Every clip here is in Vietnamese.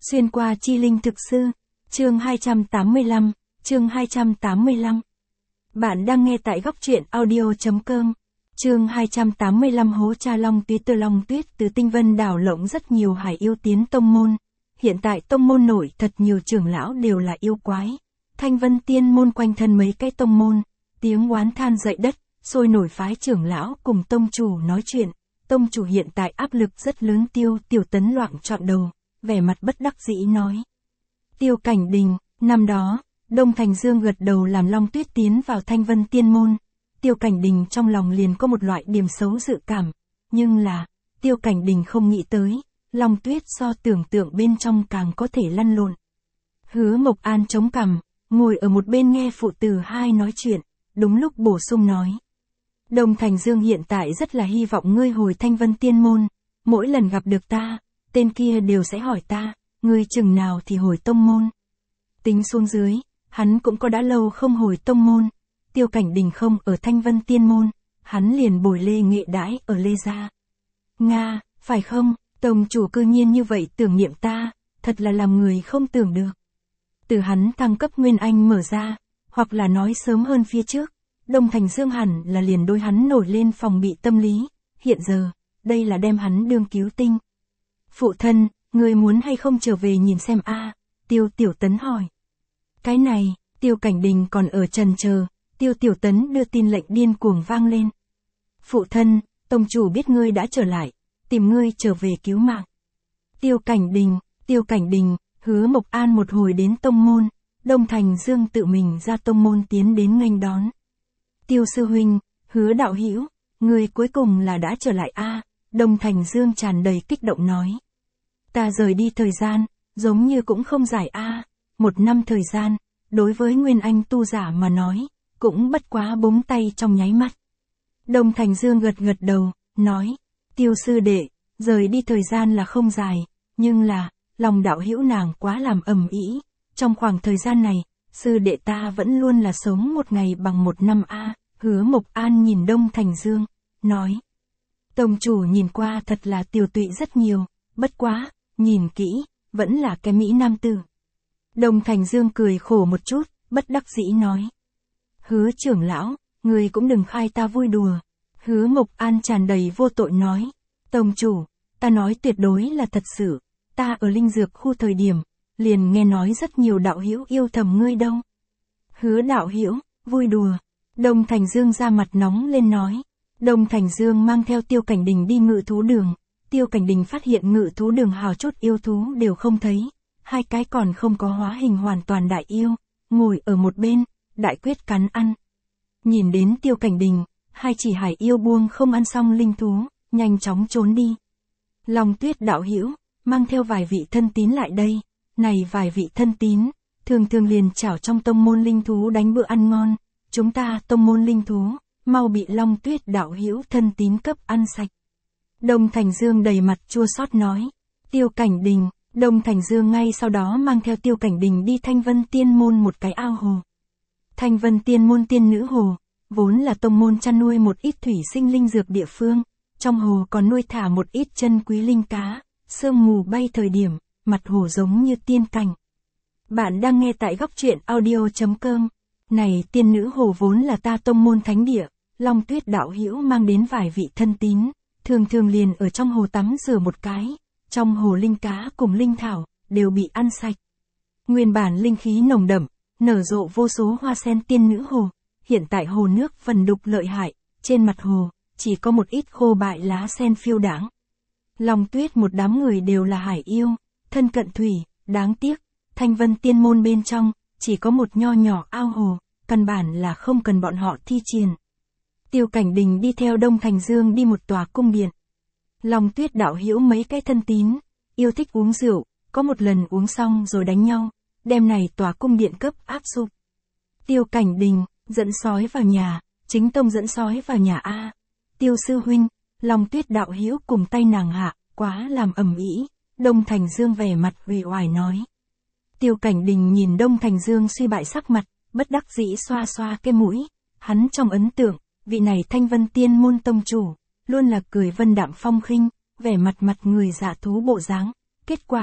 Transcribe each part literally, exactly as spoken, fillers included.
Xuyên qua chi linh thực sư, chương hai trăm tám mươi lăm, chương hai trăm tám mươi lăm. Bạn đang nghe tại góc truyện audio.com. Chương hai trăm tám mươi lăm Hố Cha Long Tuyết. Từ Long Tuyết từ Tinh Vân đảo lộng rất nhiều hải yêu tiến tông môn. Hiện tại tông môn nổi thật nhiều trưởng lão đều là yêu quái. Thanh Vân Tiên môn quanh thân mấy cái tông môn, tiếng oán than dậy đất, sôi nổi phái trưởng lão cùng tông chủ nói chuyện. Tông chủ hiện tại áp lực rất lớn. Tiêu Tiểu Tấn loạng trọn đầu, vẻ mặt bất đắc dĩ nói. Tiêu Cảnh Đình, năm đó, Đông Thành Dương gật đầu làm Long Tuyết tiến vào Thanh Vân Tiên môn. Tiêu Cảnh Đình trong lòng liền có một loại điểm xấu dự cảm, nhưng là, Tiêu Cảnh Đình không nghĩ tới, Long Tuyết so tưởng tượng bên trong càng có thể lăn lộn. Hứa Mộc An chống cằm, ngồi ở một bên nghe phụ tử hai nói chuyện, đúng lúc bổ sung nói. Đông Thành Dương hiện tại rất là hy vọng ngươi hồi Thanh Vân Tiên môn, mỗi lần gặp được ta, tên kia đều sẽ hỏi ta, ngươi chừng nào thì hồi tông môn. Tính xuống dưới, hắn cũng có đã lâu không hồi tông môn. Tiêu Cảnh Đình không ở Thanh Vân Tiên môn, hắn liền bồi Lê Nghệ đãi ở Lê gia. Nga, phải không, tông chủ cư nhiên như vậy tưởng niệm ta, thật là làm người không tưởng được. Từ hắn thăng cấp Nguyên Anh mở ra, hoặc là nói sớm hơn phía trước, Đông Thành Dương hẳn là liền đôi hắn nổi lên phòng bị tâm lý, hiện giờ, đây là đem hắn đương cứu tinh. Phụ thân, ngươi muốn hay không trở về nhìn xem a? Tiêu Tiểu Tấn hỏi. Cái này, Tiêu Cảnh Đình còn ở trần chờ, Tiêu Tiểu Tấn đưa tin lệnh điên cuồng vang lên. Phụ thân, tông chủ biết ngươi đã trở lại, tìm ngươi trở về cứu mạng. Tiêu Cảnh Đình, Tiêu Cảnh Đình, Hứa Mộc An một hồi đến tông môn, Đông Thành Dương tự mình ra tông môn tiến đến nghênh đón. Tiêu sư huynh, Hứa đạo hữu, ngươi cuối cùng là đã trở lại a? Đông Thành Dương tràn đầy kích động nói. Ta rời đi thời gian, giống như cũng không dài a, một năm thời gian, đối với Nguyên Anh tu giả mà nói, cũng bất quá búng tay trong nháy mắt. Đông Thành Dương gật gật đầu, nói, Tiêu sư đệ, rời đi thời gian là không dài, nhưng là, lòng đạo hữu nàng quá làm ầm ĩ, trong khoảng thời gian này, sư đệ ta vẫn luôn là sống một ngày bằng một năm a. Hứa Mộc An nhìn Đông Thành Dương, nói. Tông chủ nhìn qua thật là tiều tụy rất nhiều, bất quá, nhìn kỹ, vẫn là cái mỹ nam tử. Đông Thành Dương cười khổ một chút, bất đắc dĩ nói. Hứa trưởng lão, người cũng đừng khai ta vui đùa. Hứa Mộc An tràn đầy vô tội nói. Tông chủ, ta nói tuyệt đối là thật sự, ta ở linh dược khu thời điểm, liền nghe nói rất nhiều đạo hữu yêu thầm ngươi đâu. Hứa đạo hữu, vui đùa. Đông Thành Dương ra mặt nóng lên nói. Đông Thành Dương mang theo Tiêu Cảnh Đình đi ngự thú đường. Tiêu Cảnh Đình phát hiện ngự thú đường hào chốt yêu thú đều không thấy. Hai cái còn không có hóa hình hoàn toàn đại yêu, ngồi ở một bên, đại quyết cắn ăn. Nhìn đến Tiêu Cảnh Đình, hai chỉ hải yêu buông không ăn xong linh thú, nhanh chóng trốn đi. Long Tuyết đạo hữu mang theo vài vị thân tín lại đây. Này vài vị thân tín, thường thường liền chảo trong tông môn linh thú đánh bữa ăn ngon. Chúng ta tông môn linh thú, mau bị Long Tuyết đạo hữu thân tín cấp ăn sạch. Đông Thành Dương đầy mặt chua xót nói. Tiêu Cảnh Đình, Đông Thành Dương ngay sau đó mang theo Tiêu Cảnh Đình đi Thanh Vân Tiên môn một cái ao hồ. Thanh Vân Tiên môn tiên nữ hồ, vốn là tông môn chăn nuôi một ít thủy sinh linh dược địa phương, trong hồ còn nuôi thả một ít chân quý linh cá, sương mù bay thời điểm, mặt hồ giống như tiên cảnh. Bạn đang nghe tại góc truyện audio.com. Này tiên nữ hồ vốn là ta tông môn thánh địa, Long Tuyết đạo hữu mang đến vài vị thân tín, thường thường liền ở trong hồ tắm rửa một cái, trong hồ linh cá cùng linh thảo, đều bị ăn sạch. Nguyên bản linh khí nồng đậm, nở rộ vô số hoa sen tiên nữ hồ, hiện tại hồ nước phần đục lợi hại, trên mặt hồ, chỉ có một ít khô bại lá sen phiêu đãng. Long Tuyết một đám người đều là hải yêu, thân cận thủy, đáng tiếc, Thanh Vân Tiên môn bên trong, chỉ có một nho nhỏ ao hồ, căn bản là không cần bọn họ thi triển. Tiêu Cảnh Đình đi theo Đông Thành Dương đi một tòa cung điện. Long Tuyết đạo hữu mấy cái thân tín, yêu thích uống rượu, có một lần uống xong rồi đánh nhau, đêm này tòa cung điện cấp áp sụp. Tiêu Cảnh Đình, dẫn sói vào nhà, chính tông dẫn sói vào nhà a. Tiêu sư huynh, Long Tuyết đạo hữu cùng tay nàng hạ, quá làm ầm ĩ. Đông Thành Dương vẻ mặt uể oải nói. Tiêu Cảnh Đình nhìn Đông Thành Dương suy bại sắc mặt, bất đắc dĩ xoa xoa cái mũi, hắn trong ấn tượng, vị này Thanh Vân Tiên môn tông chủ, luôn là cười vân đạm phong khinh, vẻ mặt mặt người dạ thú bộ dáng, kết quả,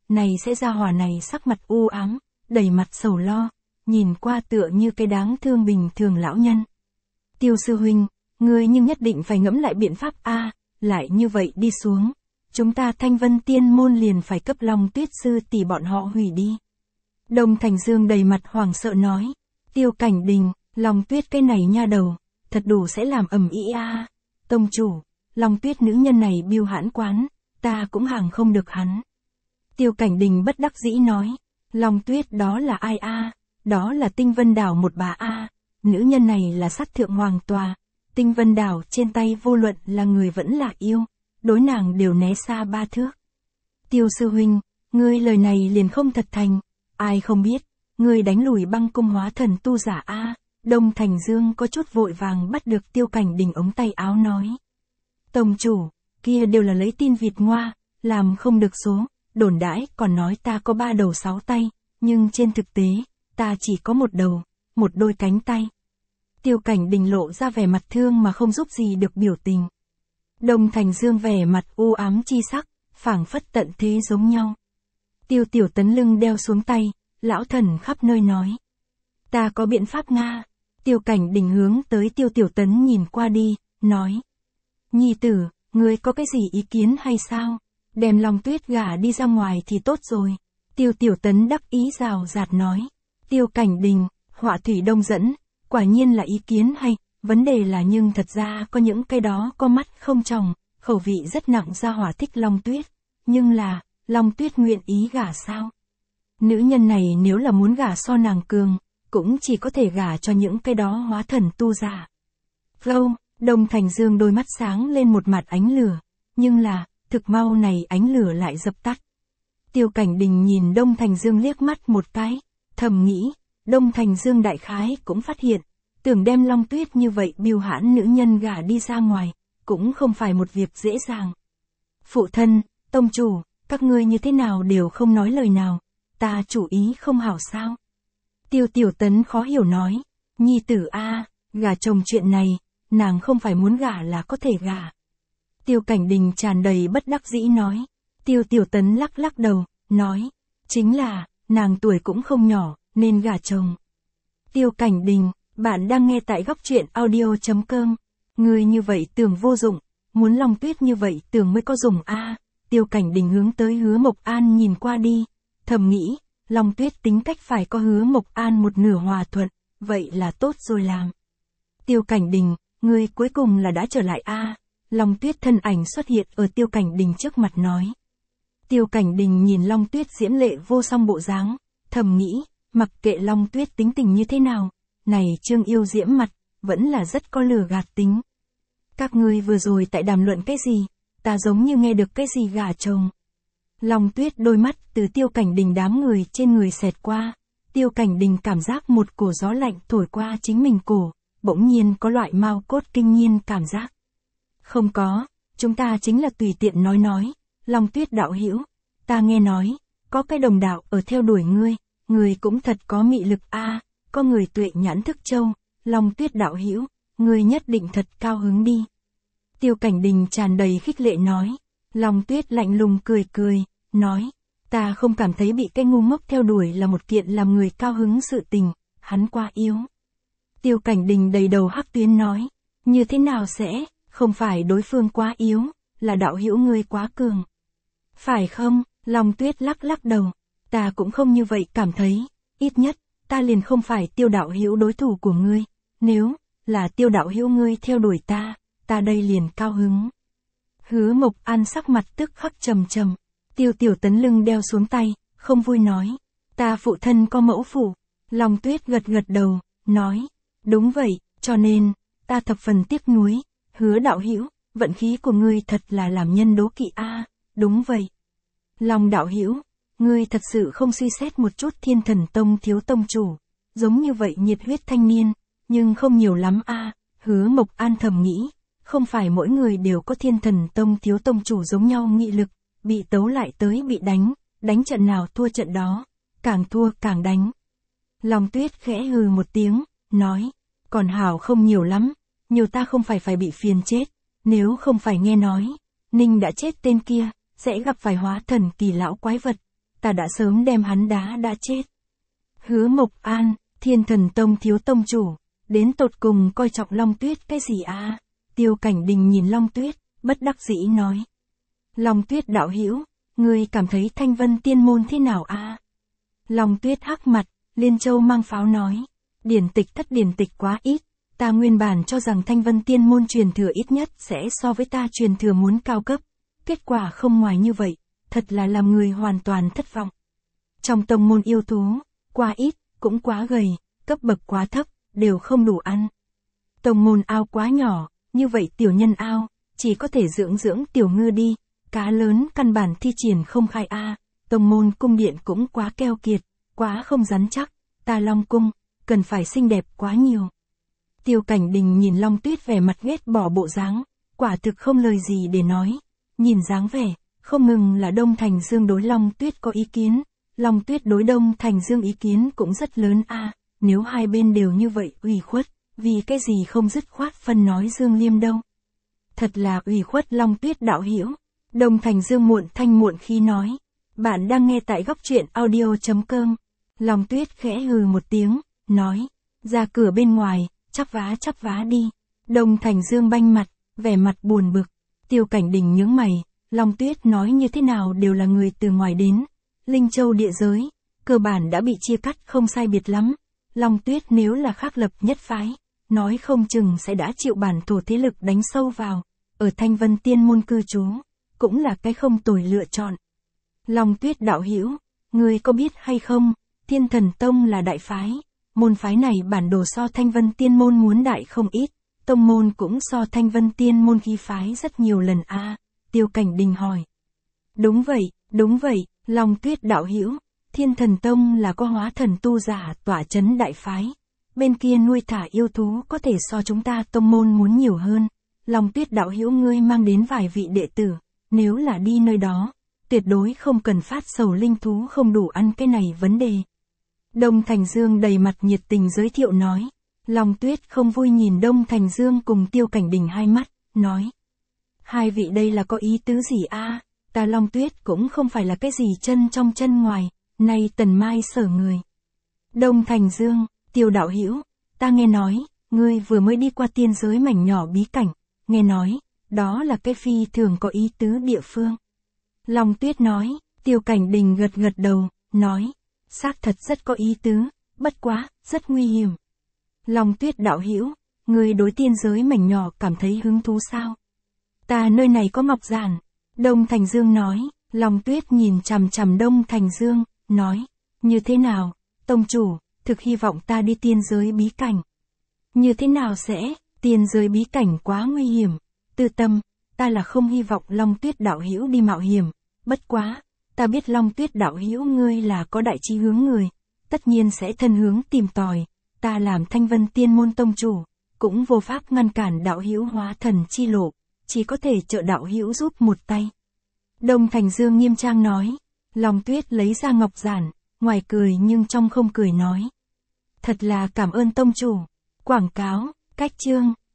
này sẽ ra hỏa này sắc mặt u ám, đầy mặt sầu lo, nhìn qua tựa như cái đáng thương bình thường lão nhân. Tiêu sư huynh, ngươi nhưng nhất định phải ngẫm lại biện pháp a, lại như vậy đi xuống, chúng ta Thanh Vân Tiên môn liền phải cấp Long Tuyết sư tỷ bọn họ hủy đi. Đông Thành Dương đầy mặt hoảng sợ nói, Tiêu Cảnh Đình, Long Tuyết cái này nha đầu, thật đủ sẽ làm ầm ĩ a. Tông chủ, Long Tuyết nữ nhân này biêu hãn quán, ta cũng hàng không được hắn. Tiêu Cảnh Đình bất đắc dĩ nói, Long Tuyết đó là ai a? Đó là Tinh Vân Đảo một bà a, nữ nhân này là sát thượng hoàng tòa, Tinh Vân Đảo trên tay vô luận là người vẫn là yêu, đối nàng đều né xa ba thước. Tiêu sư huynh, ngươi lời này liền không thật thành, ai không biết, ngươi đánh lùi băng cung hóa thần tu giả a. Đông Thành Dương có chút vội vàng bắt được Tiêu Cảnh Đình ống tay áo nói. Tông chủ, kia đều là lấy tin vịt ngoa, làm không được số, đồn đãi còn nói ta có ba đầu sáu tay, nhưng trên thực tế, ta chỉ có một đầu, một đôi cánh tay. Tiêu Cảnh Đình lộ ra vẻ mặt thương mà không giúp gì được biểu tình. Đông Thành Dương vẻ mặt u ám chi sắc, phảng phất tận thế giống nhau. Tiêu Tiểu Tấn lưng đeo xuống tay, lão thần khắp nơi nói. Ta có biện pháp Nga. Tiêu Cảnh Đình hướng tới Tiêu Tiểu Tấn nhìn qua đi, nói. Nhi tử, ngươi có cái gì ý kiến hay sao? Đem Long Tuyết gả đi ra ngoài thì tốt rồi. Tiêu Tiểu Tấn đắc ý rào rạt nói. Tiêu Cảnh Đình, họa thủy đông dẫn, quả nhiên là ý kiến hay, vấn đề là nhưng thật ra có những cái đó có mắt không tròng, khẩu vị rất nặng ra hỏa thích Long Tuyết. Nhưng là, Long Tuyết nguyện ý gả sao? Nữ nhân này nếu là muốn gả so nàng cường, cũng chỉ có thể gả cho những cái đó hóa thần tu giả. Lâu, Đông Thành Dương đôi mắt sáng lên một mặt ánh lửa, nhưng là, thực mau này ánh lửa lại dập tắt. Tiêu Cảnh Đình nhìn Đông Thành Dương liếc mắt một cái, thầm nghĩ, Đông Thành Dương đại khái cũng phát hiện, tưởng đem Long Tuyết như vậy biêu hãn nữ nhân gả đi ra ngoài, cũng không phải một việc dễ dàng. Phụ thân, tông chủ, các ngươi như thế nào đều không nói lời nào, ta chủ ý không hảo sao? Tiêu Tiểu Tấn khó hiểu nói, nhi tử a, gả chồng chuyện này, nàng không phải muốn gả là có thể gả. Tiêu Cảnh Đình tràn đầy bất đắc dĩ nói, Tiêu Tiểu Tấn lắc lắc đầu, nói, chính là, nàng tuổi cũng không nhỏ, nên gả chồng. Tiêu Cảnh Đình, bạn đang nghe tại góc truyện audio chấm com, người như vậy tưởng vô dụng, muốn Long Tuyết như vậy tưởng mới có dùng a. Tiêu Cảnh Đình hướng tới Hứa Mộc An nhìn qua đi, thầm nghĩ, Long Tuyết tính cách phải có Hứa Mộc An một nửa hòa thuận, vậy là tốt rồi làm. Tiêu Cảnh Đình, ngươi cuối cùng là đã trở lại a. Long Tuyết thân ảnh xuất hiện ở Tiêu Cảnh Đình trước mặt nói. Tiêu Cảnh Đình nhìn Long Tuyết diễm lệ vô song bộ dáng, thầm nghĩ, mặc kệ Long Tuyết tính tình như thế nào, này Trương yêu diễm mặt, vẫn là rất có lừa gạt tính. Các ngươi vừa rồi tại đàm luận cái gì, ta giống như nghe được cái gì gả chồng. Long Tuyết đôi mắt từ Tiêu Cảnh Đình đám người trên người xẹt qua, Tiêu Cảnh Đình cảm giác một cổ gió lạnh thổi qua chính mình cổ, bỗng nhiên có loại mau cốt kinh nhiên cảm giác. Không có, chúng ta chính là tùy tiện nói nói, Long Tuyết đạo hữu, ta nghe nói, có cái đồng đạo ở theo đuổi ngươi, ngươi cũng thật có mị lực a, có người tuệ nhãn thức châu, Long Tuyết đạo hữu, ngươi nhất định thật cao hứng đi. Tiêu Cảnh Đình tràn đầy khích lệ nói, Long Tuyết lạnh lùng cười cười, nói, ta không cảm thấy bị cái ngu ngốc theo đuổi là một kiện làm người cao hứng sự tình, hắn quá yếu. Tiêu Cảnh Đình đầy đầu hắc tuyến nói, như thế nào sẽ, không phải đối phương quá yếu, là đạo hữu ngươi quá cường. Phải không? Long Tuyết lắc lắc đầu, ta cũng không như vậy cảm thấy, ít nhất, ta liền không phải Tiêu đạo hữu đối thủ của ngươi, nếu là Tiêu đạo hữu ngươi theo đuổi ta, ta đây liền cao hứng. Hứa Mộc An sắc mặt tức khắc trầm trầm, Tiêu Tiểu Tấn lưng đeo xuống tay, không vui nói, ta phụ thân có mẫu phụ. Long Tuyết gật gật đầu, nói, đúng vậy, cho nên, ta thập phần tiếc nuối, Hứa đạo hữu, vận khí của ngươi thật là làm nhân đố kỵ a. Đúng vậy. Long đạo hữu, ngươi thật sự không suy xét một chút Thiên Thần Tông thiếu tông chủ, giống như vậy nhiệt huyết thanh niên, nhưng không nhiều lắm a. Hứa Mộc An thầm nghĩ, không phải mỗi người đều có Thiên Thần Tông thiếu tông chủ giống nhau nghị lực, bị tấu lại tới bị đánh, đánh trận nào thua trận đó, càng thua càng đánh. Long Tuyết khẽ hừ một tiếng, nói, còn hảo không nhiều lắm, nhiều ta không phải phải bị phiền chết, nếu không phải nghe nói, Ninh đã chết tên kia, sẽ gặp phải hóa thần kỳ lão quái vật, ta đã sớm đem hắn đá đã chết. Hứa Mộc An, Thiên Thần Tông thiếu tông chủ, đến tột cùng coi trọng Long Tuyết cái gì à? Tiêu Cảnh Đình nhìn Long Tuyết, bất đắc dĩ nói. Long Tuyết đạo hữu, ngươi cảm thấy Thanh Vân Tiên Môn thế nào à? Long Tuyết hắc mặt, Liên Châu mang pháo nói. Điển tịch thất điển tịch quá ít, ta nguyên bản cho rằng Thanh Vân Tiên Môn truyền thừa ít nhất sẽ so với ta truyền thừa muốn cao cấp. Kết quả không ngoài như vậy, thật là làm người hoàn toàn thất vọng. Trong tông môn yêu thú, quá ít, cũng quá gầy, cấp bậc quá thấp, đều không đủ ăn. Tông môn ao quá nhỏ, như vậy tiểu nhân ao, chỉ có thể dưỡng dưỡng tiểu ngư đi, cá lớn căn bản thi triển không khai a. Tông môn cung điện cũng quá keo kiệt, quá không rắn chắc, ta Long cung, cần phải xinh đẹp quá nhiều. Tiêu Cảnh Đình nhìn Long Tuyết vẻ mặt ghét bỏ bộ dáng, quả thực không lời gì để nói. Nhìn dáng vẻ, không ngừng là Đông Thành Dương đối Long Tuyết có ý kiến, Long Tuyết đối Đông Thành Dương ý kiến cũng rất lớn a. Nếu hai bên đều như vậy ủy khuất, vì cái gì không dứt khoát phân nói Dương Liêm đâu. Thật là ủy khuất Long Tuyết đạo hữu. Đông Thành Dương muộn thanh muộn khí nói. Bạn đang nghe tại góc truyện audio.com. Long Tuyết khẽ hừ một tiếng, nói. Ra cửa bên ngoài, chắp vá chắp vá đi. Đông Thành Dương banh mặt, vẻ mặt buồn bực. Tiêu Cảnh Đình nhướng mày, Long Tuyết nói như thế nào đều là người từ ngoài đến. Linh Châu địa giới, cơ bản đã bị chia cắt không sai biệt lắm. Long Tuyết nếu là khác lập nhất phái, nói không chừng sẽ đã chịu bản thổ thế lực đánh sâu vào. Ở Thanh Vân Tiên Môn cư trú, cũng là cái không tồi lựa chọn. Long Tuyết đạo hữu, ngươi có biết hay không, Thiên Thần Tông là đại phái, môn phái này bản đồ so Thanh Vân Tiên Môn muốn đại không ít, tông môn cũng so Thanh Vân Tiên Môn khí phái rất nhiều lần a. À, Tiêu Cảnh Đình hỏi. Đúng vậy, đúng vậy, Long Tuyết đạo hữu, Thiên Thần Tông là có hóa thần tu giả tỏa chấn đại phái, bên kia nuôi thả yêu thú có thể so chúng ta tông môn muốn nhiều hơn. Long Tuyết đạo hữu ngươi mang đến vài vị đệ tử, nếu là đi nơi đó, tuyệt đối không cần phát sầu linh thú không đủ ăn cái này vấn đề. Đông Thành Dương đầy mặt nhiệt tình giới thiệu nói. Long Tuyết không vui nhìn Đông Thành Dương cùng Tiêu Cảnh Đình hai mắt, nói. Hai vị đây là có ý tứ gì a? À? Ta Long Tuyết cũng không phải là cái gì chân trong chân ngoài, nay tần mai sở người. Đông Thành Dương, Tiêu đạo hữu, ta nghe nói, ngươi vừa mới đi qua tiên giới mảnh nhỏ bí cảnh, nghe nói, đó là cái phi thường có ý tứ địa phương. Long Tuyết nói, Tiêu Cảnh Đình gật gật đầu, nói, xác thật rất có ý tứ, bất quá, rất nguy hiểm. Long Tuyết đạo hữu, ngươi đối tiên giới mảnh nhỏ cảm thấy hứng thú sao? Ta nơi này có ngọc giản. Đông Thành Dương nói. Long Tuyết nhìn chằm chằm Đông Thành Dương, nói, như thế nào, tông chủ, thực hy vọng ta đi tiên giới bí cảnh. Như thế nào sẽ, tiên giới bí cảnh quá nguy hiểm, tư tâm, ta là không hy vọng Long Tuyết đạo hữu đi mạo hiểm, bất quá, ta biết Long Tuyết đạo hữu ngươi là có đại chí hướng người, tất nhiên sẽ thân hướng tìm tòi, ta làm Thanh Vân Tiên Môn tông chủ, cũng vô pháp ngăn cản đạo hữu hóa thần chi lộ, chỉ có thể trợ đạo hữu giúp một tay. Đông Thành Dương nghiêm trang nói. Long Tuyết lấy ra ngọc giản, ngoài cười nhưng trong không cười nói. Thật là cảm ơn tông chủ. Quảng cáo, cách chương.